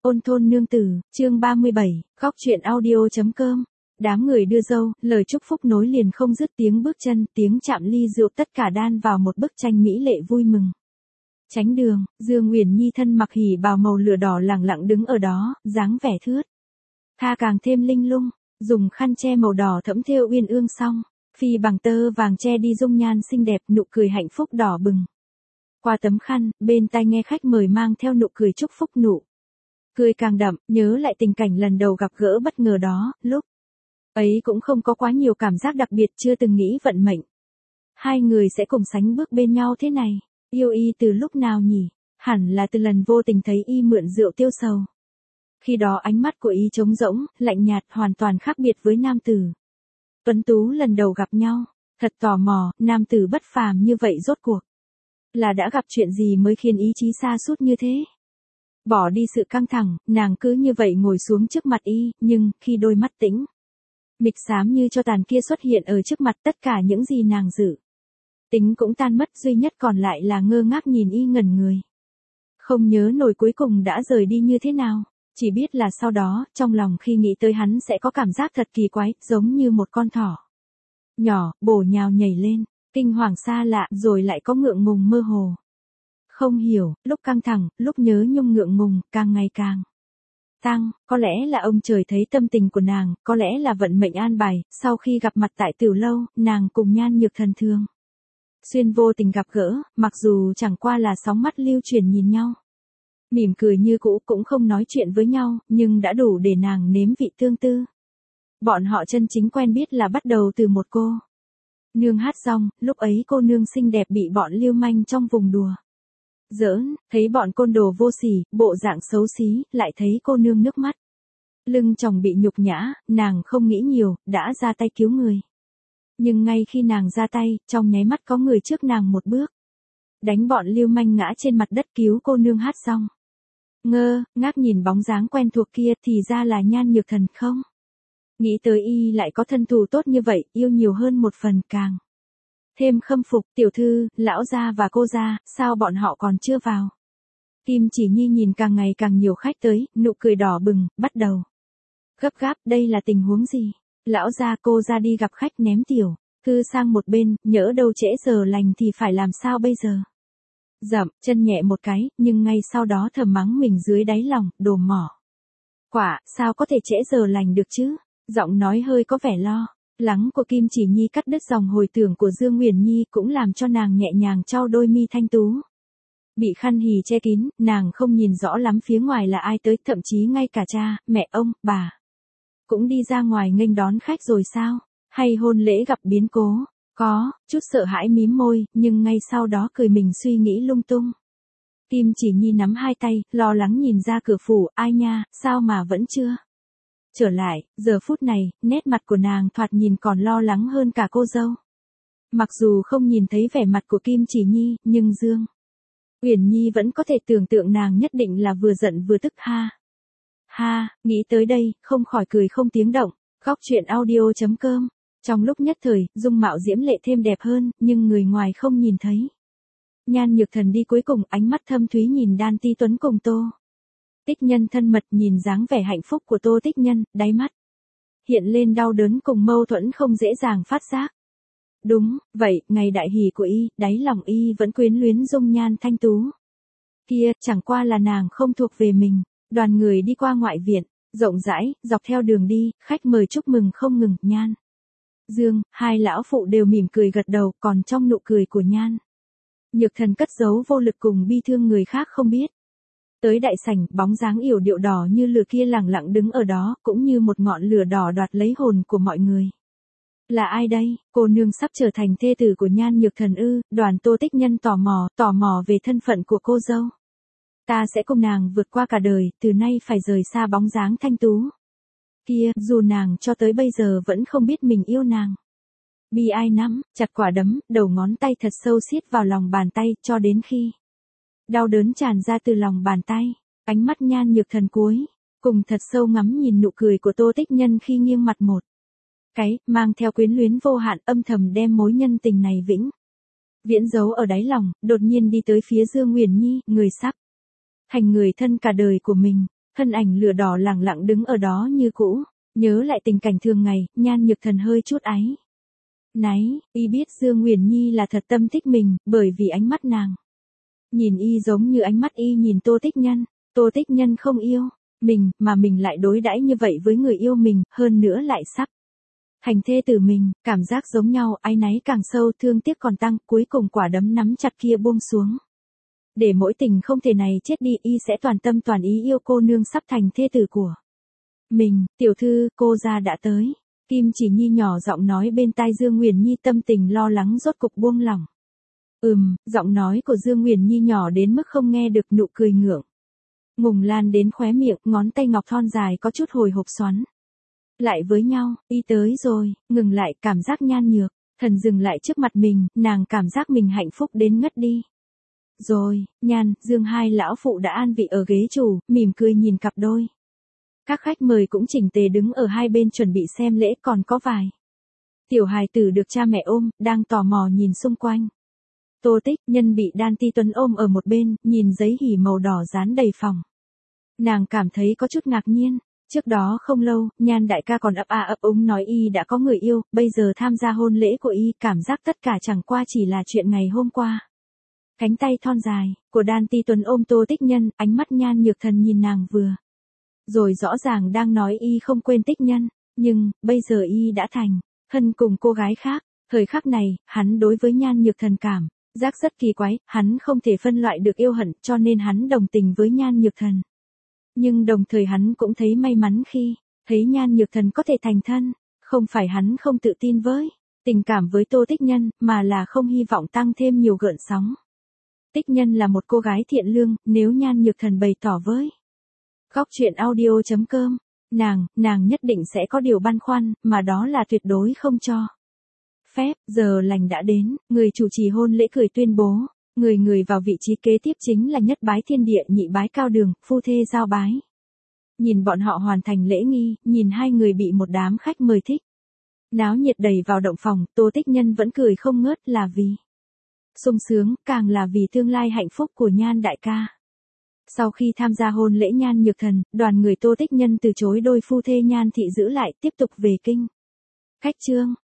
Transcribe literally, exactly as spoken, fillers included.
Ôn thôn nương tử, chương ba mươi bảy, góc truyện audio.com. Đám người đưa dâu, lời chúc phúc nối liền không dứt, tiếng bước chân, tiếng chạm ly rượu tất cả đan vào một bức tranh mỹ lệ vui mừng. Chánh đường, Dương Uyển Nhi thân mặc hỉ bào màu lửa đỏ lẳng lặng đứng ở đó, dáng vẻ thướt tha càng thêm linh lung, dùng khăn che màu đỏ thẫm thêu uyên ương song, phi bằng tơ vàng che đi dung nhan xinh đẹp, nụ cười hạnh phúc đỏ bừng. Qua tấm khăn, bên tai nghe khách mời mang theo nụ cười chúc phúc, nụ cười càng đậm, nhớ lại tình cảnh lần đầu gặp gỡ bất ngờ đó, lúc ấy cũng không có quá nhiều cảm giác đặc biệt, chưa từng nghĩ vận mệnh hai người sẽ cùng sánh bước bên nhau thế này. Yêu y từ lúc nào nhỉ? Hẳn là từ lần vô tình thấy y mượn rượu tiêu sầu. Khi đó ánh mắt của y trống rỗng, lạnh nhạt, hoàn toàn khác biệt với nam tử tuấn tú lần đầu gặp nhau. Thật tò mò, nam tử bất phàm như vậy rốt cuộc là đã gặp chuyện gì mới khiến ý chí sa sút như thế? Bỏ đi sự căng thẳng, nàng cứ như vậy ngồi xuống trước mặt y, nhưng khi đôi mắt tĩnh mịch xám như cho tàn kia xuất hiện ở trước mặt, tất cả những gì nàng dự tính cũng tan mất, duy nhất còn lại là ngơ ngác nhìn y ngẩn người. Không nhớ nổi cuối cùng đã rời đi như thế nào, chỉ biết là sau đó, trong lòng khi nghĩ tới hắn sẽ có cảm giác thật kỳ quái, giống như một con thỏ nhỏ, bổ nhào nhảy lên, kinh hoàng xa lạ, rồi lại có ngượng ngùng mơ hồ. Không hiểu, lúc căng thẳng, lúc nhớ nhung, ngượng ngùng, càng ngày càng tăng, có lẽ là ông trời thấy tâm tình của nàng, có lẽ là vận mệnh an bài, sau khi gặp mặt tại Tiểu Lâu, nàng cùng Nhan Nhược Thần thường xuyên vô tình gặp gỡ, mặc dù chẳng qua là sóng mắt lưu chuyển nhìn nhau, mỉm cười như cũ, cũng không nói chuyện với nhau, nhưng đã đủ để nàng nếm vị tương tư. Bọn họ chân chính quen biết là bắt đầu từ một cô nương hát rong, lúc ấy cô nương xinh đẹp bị bọn lưu manh trong vùng đùa giỡn, thấy bọn côn đồ vô sỉ, bộ dạng xấu xí, lại thấy cô nương nước mắt lưng tròng bị nhục nhã, nàng không nghĩ nhiều, đã ra tay cứu người. Nhưng ngay khi nàng ra tay, trong nháy mắt có người trước nàng một bước đánh bọn lưu manh ngã trên mặt đất, cứu cô nương hát rong. Ngơ ngác nhìn bóng dáng quen thuộc kia, thì ra là Nhan Nhược Thần. Không nghĩ tới y lại có thân thù tốt như vậy, yêu nhiều hơn một phần, càng thêm khâm phục. Tiểu thư, lão gia và cô gia, sao bọn họ còn chưa vào? Kim Chỉ Nhi nhìn càng ngày càng nhiều khách tới, nụ cười đỏ bừng, bắt đầu gấp gáp. Đây là tình huống gì? Lão gia, cô gia đi gặp khách, ném tiểu thư sang một bên, nhỡ đâu trễ giờ lành thì phải làm sao bây giờ? Dậm chân nhẹ một cái, nhưng ngay sau đó thầm mắng mình dưới đáy lòng, đồ mỏ quả, sao có thể trễ giờ lành được chứ? Giọng nói hơi có vẻ lo lắng của Kim Chỉ Nhi cắt đứt dòng hồi tưởng của Dương Uyển Nhi, cũng làm cho nàng nhẹ nhàng trao đôi mi thanh tú bị khăn hỉ che kín, nàng không nhìn rõ lắm phía ngoài là ai tới, thậm chí ngay cả cha, mẹ, ông, bà cũng đi ra ngoài nghênh đón khách rồi sao? Hay hôn lễ gặp biến cố? Có chút sợ hãi mím môi, nhưng ngay sau đó cười mình suy nghĩ lung tung. Kim Chỉ Nhi nắm hai tay, lo lắng nhìn ra cửa phủ, ai nha, sao mà vẫn chưa trở lại? Giờ phút này, nét mặt của nàng thoạt nhìn còn lo lắng hơn cả cô dâu. Mặc dù không nhìn thấy vẻ mặt của Kim Chỉ Nhi, nhưng Dương Uyển Nhi vẫn có thể tưởng tượng nàng nhất định là vừa giận vừa tức. Ha ha, nghĩ tới đây, không khỏi cười không tiếng động. Góc truyện audio.com. Trong lúc nhất thời, dung mạo diễm lệ thêm đẹp hơn, nhưng người ngoài không nhìn thấy. Nhan Nhược Thần đi cuối cùng, ánh mắt thâm thúy nhìn Đan Ti Tuấn cùng Tô Tích Nhân thân mật, nhìn dáng vẻ hạnh phúc của Tô Tích Nhân, đáy mắt hiện lên đau đớn cùng mâu thuẫn không dễ dàng phát giác. Đúng vậy, ngày đại hỷ của y, đáy lòng y vẫn quyến luyến dung nhan thanh tú kia, chẳng qua là nàng không thuộc về mình. Đoàn người đi qua ngoại viện rộng rãi, dọc theo đường đi, khách mời chúc mừng không ngừng. Nhan, Dương, hai lão phụ đều mỉm cười gật đầu, còn trong nụ cười của Nhan Nhược Thần cất giấu vô lực cùng bi thương người khác không biết. Tới đại sảnh, bóng dáng yểu điệu đỏ như lửa kia lẳng lặng đứng ở đó, cũng như một ngọn lửa đỏ đoạt lấy hồn của mọi người. Là ai đây? Cô nương sắp trở thành thê tử của Nhan Nhược Thần ư? Đoàn Tô Tích Nhân tò mò, tò mò về thân phận của cô dâu. Ta sẽ cùng nàng vượt qua cả đời, từ nay phải rời xa bóng dáng thanh tú kia, dù nàng cho tới bây giờ vẫn không biết mình yêu nàng. Bi ai nắm chặt quả đấm, đầu ngón tay thật sâu siết vào lòng bàn tay, cho đến khi đau đớn tràn ra từ lòng bàn tay. Ánh mắt Nhan Nhược Thần cuối cùng thật sâu ngắm nhìn nụ cười của Tô Tích Nhân khi nghiêng mặt một cái, mang theo quyến luyến vô hạn, âm thầm đem mối nhân tình này vĩnh viễn giấu ở đáy lòng. Đột nhiên đi tới phía Dương Uyển Nhi, người sắp thành người thân cả đời của mình. Thân ảnh lửa đỏ lẳng lặng đứng ở đó như cũ, nhớ lại tình cảnh thường ngày, Nhan Nhược Thần hơi chút áy náy, y biết Dương Nguyền Nhi là thật tâm thích mình, bởi vì ánh mắt nàng nhìn y giống như ánh mắt y nhìn Tô Tích Nhân, Tô Tích Nhân không yêu mình, mà mình lại đối đãi như vậy với người yêu mình, hơn nữa lại sắp thành thê tử mình, cảm giác giống nhau, áy náy càng sâu, thương tiếc còn tăng, cuối cùng quả đấm nắm chặt kia buông xuống. Để mỗi tình không thể này chết đi, y sẽ toàn tâm toàn ý yêu cô nương sắp thành thê tử của mình. Tiểu thư, cô gia đã tới. Kim Chỉ Nhi nhỏ giọng nói bên tai Dương Nguyền Nhi, tâm tình lo lắng rốt cục buông lỏng. Ừm, giọng nói của Dương Nguyền Nhi nhỏ đến mức không nghe được, nụ cười ngượng ngùng lan đến khóe miệng, ngón tay ngọc thon dài có chút hồi hộp xoắn lại với nhau. Y tới rồi, ngừng lại, cảm giác Nhan Nhược Thần dừng lại trước mặt mình, nàng cảm giác mình hạnh phúc đến ngất đi. Rồi, Nhan, Dương hai lão phụ đã an vị ở ghế chủ, mỉm cười nhìn cặp đôi. Các khách mời cũng chỉnh tề đứng ở hai bên chuẩn bị xem lễ, còn có vài tiểu hài tử được cha mẹ ôm, đang tò mò nhìn xung quanh. Tô Tích Nhân bị Đan Ti Tuấn ôm ở một bên, nhìn giấy hỉ màu đỏ dán đầy phòng. Nàng cảm thấy có chút ngạc nhiên. Trước đó không lâu, Nhan đại ca còn ấp a ấp úng nói y đã có người yêu, bây giờ tham gia hôn lễ của y, cảm giác tất cả chẳng qua chỉ là chuyện ngày hôm qua. Cánh tay thon dài của Đan Ti Tuấn ôm Tô Tích Nhân, ánh mắt Nhan Nhược Thần nhìn nàng vừa rồi rõ ràng đang nói y không quên Tích Nhân, nhưng bây giờ y đã thành thân cùng cô gái khác. Thời khắc này, hắn đối với Nhan Nhược Thần cảm giác rất kỳ quái, hắn không thể phân loại được yêu hận, cho nên hắn đồng tình với Nhan Nhược Thần. Nhưng đồng thời hắn cũng thấy may mắn khi thấy Nhan Nhược Thần có thể thành thân, không phải hắn không tự tin với tình cảm với Tô Tích Nhân, mà là không hy vọng tăng thêm nhiều gợn sóng. Tích Nhân là một cô gái thiện lương, nếu Nhan Nhược Thần bày tỏ với góc truyện audio chấm com, nàng, nàng nhất định sẽ có điều băn khoăn, mà đó là tuyệt đối không cho phép. Giờ lành đã đến, người chủ trì hôn lễ cười tuyên bố, người người vào vị trí kế tiếp chính là nhất bái thiên địa, nhị bái cao đường, phu thê giao bái. Nhìn bọn họ hoàn thành lễ nghi, nhìn hai người bị một đám khách mời thích náo nhiệt đầy vào động phòng, Tô Tích Nhân vẫn cười không ngớt, là vì sung sướng, càng là vì tương lai hạnh phúc của Nhan đại ca. Sau khi tham gia hôn lễ Nhan Nhược Thần, đoàn người Tô Tích Nhân từ chối đôi phu thê Nhan thị giữ lại, tiếp tục về kinh khách trương.